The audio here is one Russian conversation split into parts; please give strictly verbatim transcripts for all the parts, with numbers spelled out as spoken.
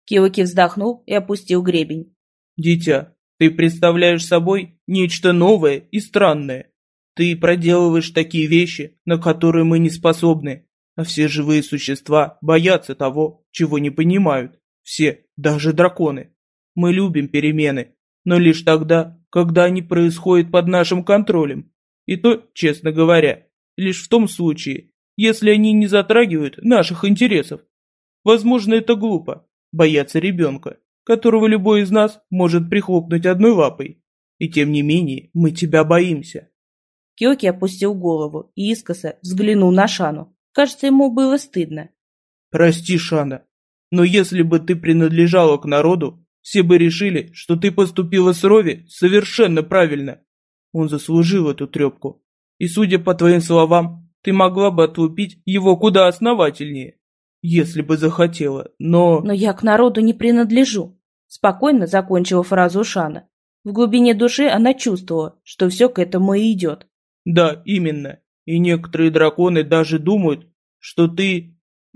Киоки вздохнул и опустил гребень. Дитя, ты представляешь собой нечто новое и странное. Ты проделываешь такие вещи, на которые мы не способны. А все живые существа боятся того, чего не понимают. Все, даже драконы. Мы любим перемены, но лишь тогда, когда они происходят под нашим контролем. И то, честно говоря, лишь в том случае, если они не затрагивают наших интересов. Возможно, это глупо, бояться ребенка, которого любой из нас может прихлопнуть одной лапой. И тем не менее, мы тебя боимся. Киоки опустил голову и искоса взглянул на Шану. Кажется, ему было стыдно. Прости, Шана, но если бы ты принадлежала к народу, все бы решили, что ты поступила с Рови совершенно правильно. Он заслужил эту трепку. И, судя по твоим словам, ты могла бы отлупить его куда основательнее, если бы захотела, но... Но я к народу не принадлежу. Спокойно закончила фразу Шана. В глубине души она чувствовала, что все к этому и идет. Да, именно. И некоторые драконы даже думают, что ты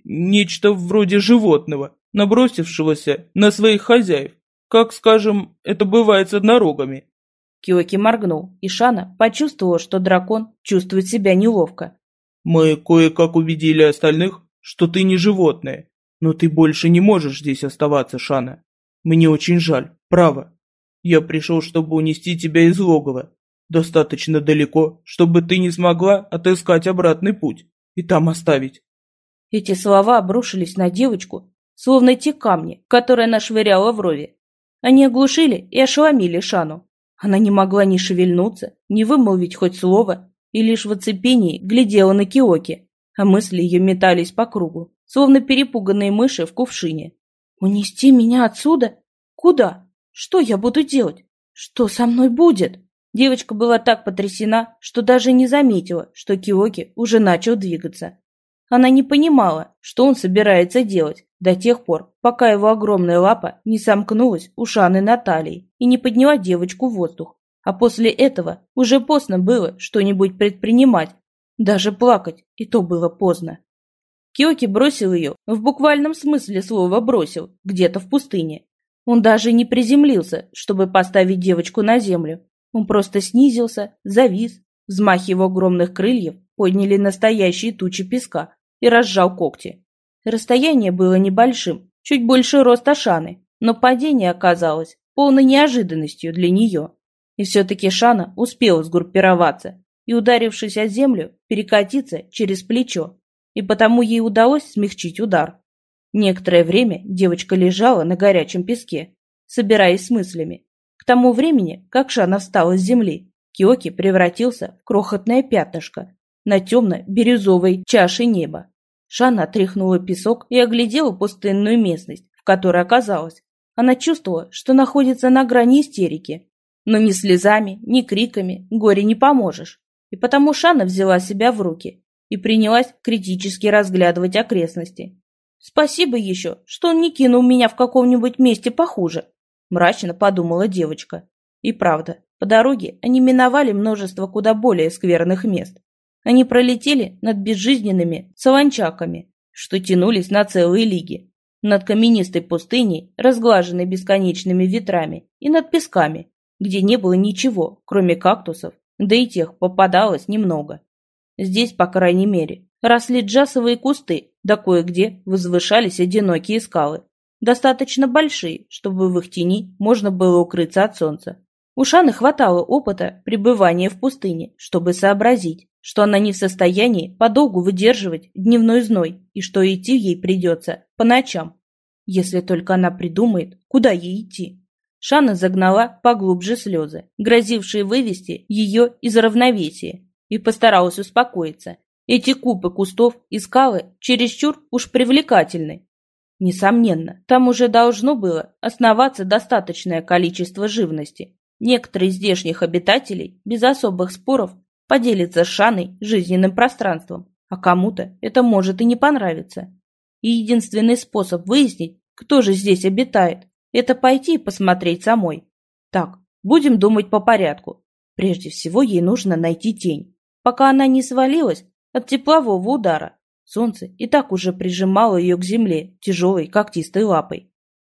нечто вроде животного, набросившегося на своих хозяев, как, скажем, это бывает с однорогами. Киоки моргнул, и Шана почувствовала, что дракон чувствует себя неловко. Мы кое-как убедили остальных, что ты не животное, но ты больше не можешь здесь оставаться, Шана. Мне очень жаль, право. Я пришел, чтобы унести тебя из логова. Достаточно далеко, чтобы ты не смогла отыскать обратный путь и там оставить. Эти слова обрушились на девочку, словно те камни, которые она швыряла в Рови. Они оглушили и ошеломили Шану. Она не могла ни шевельнуться, ни вымолвить хоть слово, и лишь в оцепении глядела на Киоки, а мысли ее метались по кругу, словно перепуганные мыши в кувшине. «Унести меня отсюда? Куда? Что я буду делать? Что со мной будет?» Девочка была так потрясена, что даже не заметила, что Киоки уже начал двигаться. Она не понимала, что он собирается делать до тех пор, пока его огромная лапа не сомкнулась у Шаны на талии и не подняла девочку в воздух. А после этого уже поздно было что-нибудь предпринимать. Даже плакать, и то было поздно. Киоки бросил ее, в буквальном смысле слова бросил, где-то в пустыне. Он даже не приземлился, чтобы поставить девочку на землю. Он просто снизился, завис, взмахи его огромных крыльев подняли настоящие тучи песка и разжал когти. Расстояние было небольшим, чуть больше роста Шаны, но падение оказалось полной неожиданностью для нее. И все-таки Шана успела сгруппироваться и, ударившись о землю, перекатиться через плечо, и потому ей удалось смягчить удар. Некоторое время девочка лежала на горячем песке, собираясь с мыслями. К тому времени, как Шана встала с земли, Киоки превратился в крохотное пятнышко на темно-бирюзовой чаше неба. Шана отряхнула песок и оглядела пустынную местность, в которой оказалась. Она чувствовала, что находится на грани истерики. Но ни слезами, ни криками горе не поможешь. И потому Шана взяла себя в руки и принялась критически разглядывать окрестности. «Спасибо еще, что он не кинул меня в каком-нибудь месте похуже», мрачно подумала девочка. И правда, по дороге они миновали множество куда более скверных мест. Они пролетели над безжизненными солончаками, что тянулись на целые лиги, над каменистой пустыней, разглаженной бесконечными ветрами, и над песками, где не было ничего, кроме кактусов, да и тех попадалось немного. Здесь, по крайней мере, росли джасовые кусты, да кое-где возвышались одинокие скалы, достаточно большие, чтобы в их тени можно было укрыться от солнца. У Шаны хватало опыта пребывания в пустыне, чтобы сообразить, что она не в состоянии подолгу выдерживать дневной зной и что идти ей придется по ночам, если только она придумает, куда ей идти. Шана загнала поглубже слезы, грозившие вывести ее из равновесия, и постаралась успокоиться. Эти купы кустов и скалы чересчур уж привлекательны. Несомненно, там уже должно было основаться достаточное количество живности. Некоторые из здешних обитателей без особых споров поделятся с Шаной жизненным пространством, а кому-то это может и не понравиться. И единственный способ выяснить, кто же здесь обитает, это пойти и посмотреть самой. Так, будем думать по порядку. Прежде всего ей нужно найти тень, пока она не свалилась от теплового удара. Солнце и так уже прижимало ее к земле тяжелой когтистой лапой.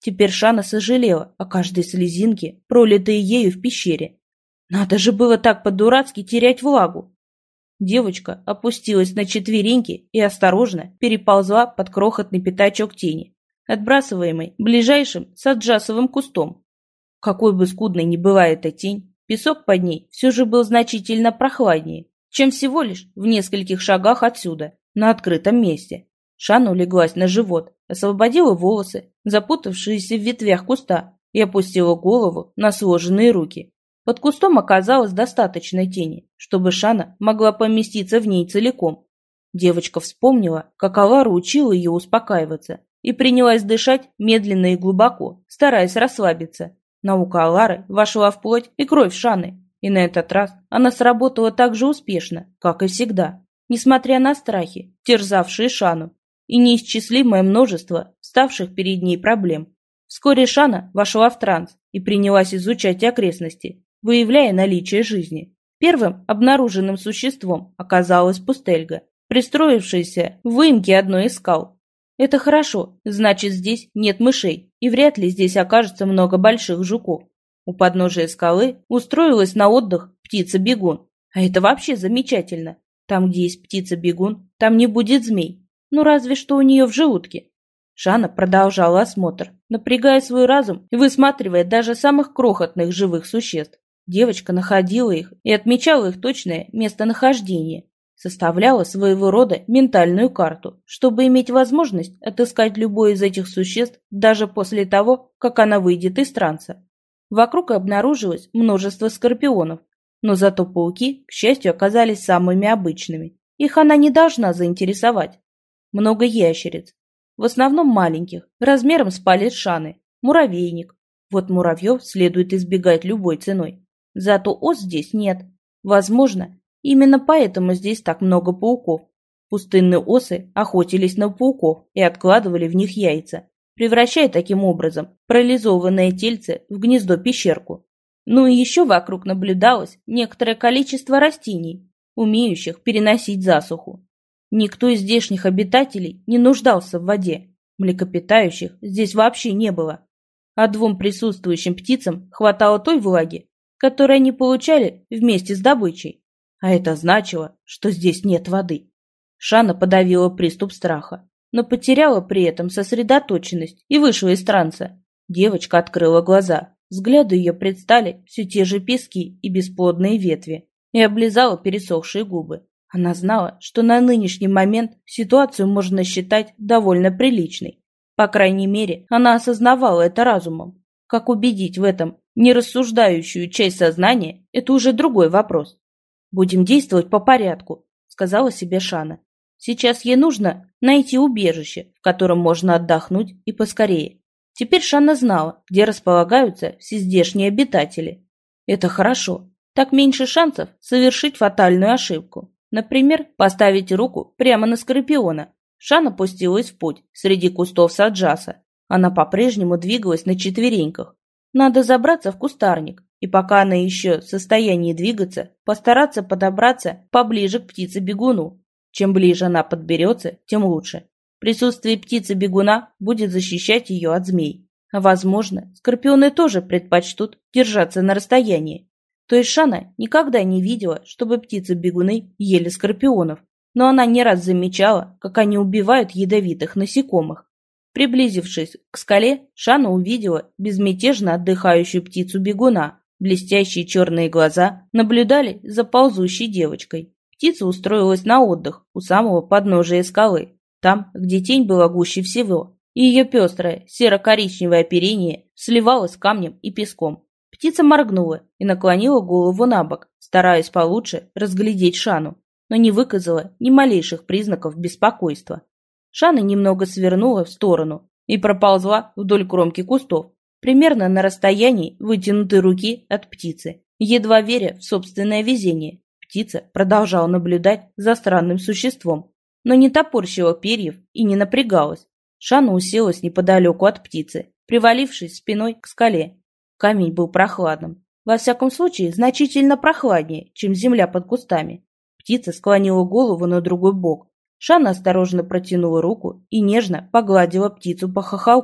Теперь Шана сожалела о каждой слезинке, пролитой ею в пещере. Надо же было так по-дурацки терять влагу. Девочка опустилась на четвереньки и осторожно переползла под крохотный пятачок тени, отбрасываемый ближайшим саджасовым кустом. Какой бы скудной ни была эта тень, песок под ней все же был значительно прохладнее, чем всего лишь в нескольких шагах отсюда, на открытом месте. Шана улеглась на живот, освободила волосы, запутавшиеся в ветвях куста, и опустила голову на сложенные руки. Под кустом оказалось достаточно тени, чтобы Шана могла поместиться в ней целиком. Девочка вспомнила, как Алара учила ее успокаиваться, и принялась дышать медленно и глубоко, стараясь расслабиться. Наука Алары вошла в плоть и кровь Шаны, и на этот раз она сработала так же успешно, как и всегда, несмотря на страхи, терзавшие Шану, и неисчислимое множество ставших перед ней проблем. Вскоре Шана вошла в транс и принялась изучать окрестности, выявляя наличие жизни. Первым обнаруженным существом оказалась пустельга, пристроившаяся в выемке одной из скал. Это хорошо, значит, здесь нет мышей, и вряд ли здесь окажется много больших жуков. У подножия скалы устроилась на отдых птица-бегун. А это вообще замечательно. Там, где есть птица-бегун, там не будет змей. Ну, разве что у нее в желудке. Шана продолжала осмотр, напрягая свой разум и высматривая даже самых крохотных живых существ. Девочка находила их и отмечала их точное местонахождение. Составляла своего рода ментальную карту, чтобы иметь возможность отыскать любое из этих существ даже после того, как она выйдет из транса. Вокруг обнаружилось множество скорпионов, но зато пауки, к счастью, оказались самыми обычными. Их она не должна заинтересовать. Много ящериц, в основном маленьких, размером с палец Шаны, муравейник. Вот муравьев следует избегать любой ценой. Зато ос здесь нет. Возможно, именно поэтому здесь так много пауков. Пустынные осы охотились на пауков и откладывали в них яйца, превращая таким образом парализованное тельце в гнездо-пещерку. Ну и еще вокруг наблюдалось некоторое количество растений, умеющих переносить засуху. Никто из здешних обитателей не нуждался в воде, млекопитающих здесь вообще не было. А двум присутствующим птицам хватало той влаги, которую они получали вместе с добычей. А это значило, что здесь нет воды. Шана подавила приступ страха, но потеряла при этом сосредоточенность и вышла из транса. Девочка открыла глаза. Взгляду ее предстали все те же пески и бесплодные ветви, и облизала пересохшие губы. Она знала, что на нынешний момент ситуацию можно считать довольно приличной. По крайней мере, она осознавала это разумом. Как убедить в этом нерассуждающую часть сознания – это уже другой вопрос. «Будем действовать по порядку», – сказала себе Шана. Сейчас ей нужно найти убежище, в котором можно отдохнуть и поскорее. Теперь Шана знала, где располагаются все здешние обитатели. Это хорошо. Так меньше шансов совершить фатальную ошибку. Например, поставить руку прямо на скорпиона. Шана пустилась в путь среди кустов саджаса. Она по-прежнему двигалась на четвереньках. Надо забраться в кустарник, и пока она еще в состоянии двигаться, постараться подобраться поближе к птице-бегуну. Чем ближе она подберется, тем лучше. Присутствие птицы-бегуна будет защищать ее от змей. А возможно, скорпионы тоже предпочтут держаться на расстоянии. То есть Шана никогда не видела, чтобы птицы-бегуны ели скорпионов, но она не раз замечала, как они убивают ядовитых насекомых. Приблизившись к скале, Шана увидела безмятежно отдыхающую птицу-бегуна. Блестящие черные глаза наблюдали за ползущей девочкой. Птица устроилась на отдых у самого подножия скалы, там, где тень была гуще всего, и ее пестрое серо-коричневое оперение сливалось с камнем и песком. Птица моргнула и наклонила голову на бок, стараясь получше разглядеть Шану, но не выказала ни малейших признаков беспокойства. Шана немного свернула в сторону и проползла вдоль кромки кустов, примерно на расстоянии вытянутой руки от птицы. Едва веря в собственное везение, птица продолжала наблюдать за странным существом, но не топорщила перьев и не напрягалась. Шана уселась неподалеку от птицы, привалившись спиной к скале. Камень был прохладным. Во всяком случае, значительно прохладнее, чем земля под кустами. Птица склонила голову на другой бок. Шана осторожно протянула руку и нежно погладила птицу по хохолку.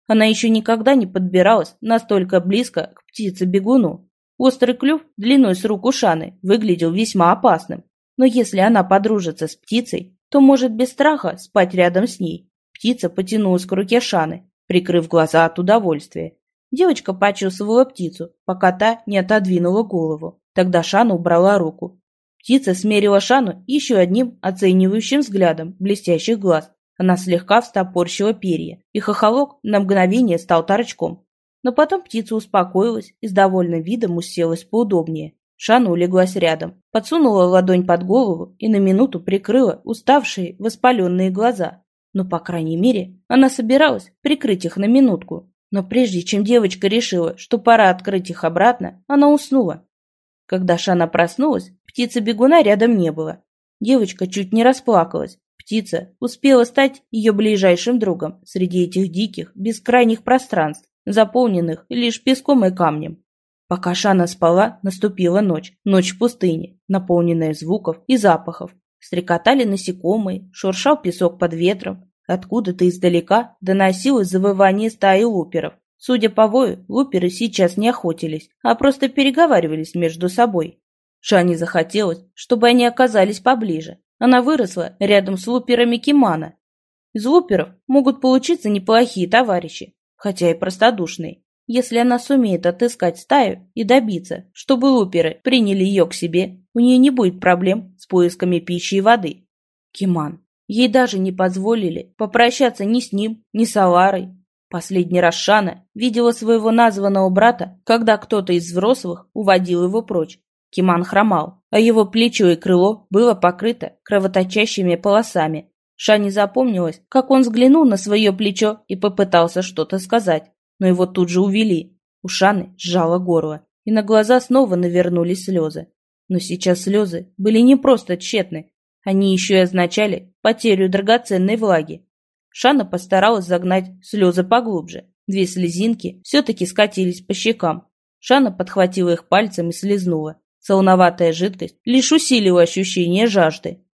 Она еще никогда не подбиралась настолько близко к птице-бегуну. Острый клюв длиной с руку Шаны выглядел весьма опасным. Но если она подружится с птицей, то может без страха спать рядом с ней. Птица потянулась к руке Шаны, прикрыв глаза от удовольствия. Девочка почувствовала птицу, пока та не отодвинула голову. Тогда Шана убрала руку. Птица смерила Шану еще одним оценивающим взглядом блестящих глаз. Она слегка встопорщила перья, и хохолок на мгновение стал торчком. Но потом птица успокоилась и с довольным видом уселась поудобнее. Шана улеглась рядом, подсунула ладонь под голову и на минуту прикрыла уставшие воспаленные глаза. Но, по крайней мере, она собиралась прикрыть их на минутку. Но прежде чем девочка решила, что пора открыть их обратно, она уснула. Когда Шана проснулась, птицы-бегуна рядом не было. Девочка чуть не расплакалась. Птица успела стать ее ближайшим другом среди этих диких, бескрайних пространств, заполненных лишь песком и камнем. Пока Шана спала, наступила ночь, ночь в пустыне, наполненная звуков и запахов. Стрекотали насекомые, шуршал песок под ветром. Откуда-то издалека доносилось завывание стаи луперов. Судя по вою, луперы сейчас не охотились, а просто переговаривались между собой. Шане захотелось, чтобы они оказались поближе. Она выросла рядом с луперами Кимана. Из луперов могут получиться неплохие товарищи, хотя и простодушные. Если она сумеет отыскать стаю и добиться, чтобы луперы приняли ее к себе, у нее не будет проблем с поисками пищи и воды. Киман. Ей даже не позволили попрощаться ни с ним, ни с Аларой. Последний раз Шана видела своего названного брата, когда кто-то из взрослых уводил его прочь. Киман хромал, а его плечо и крыло было покрыто кровоточащими полосами. Шане запомнилось, как он взглянул на свое плечо и попытался что-то сказать, но его тут же увели. У Шаны сжало горло, и на глаза снова навернулись слезы. Но сейчас слезы были не просто тщетны, они еще и означали потерю драгоценной влаги. Шана постаралась загнать слезы поглубже. Две слезинки все-таки скатились по щекам. Шана подхватила их пальцем и слезнула. Солоноватая жидкость лишь усилила ощущение жажды.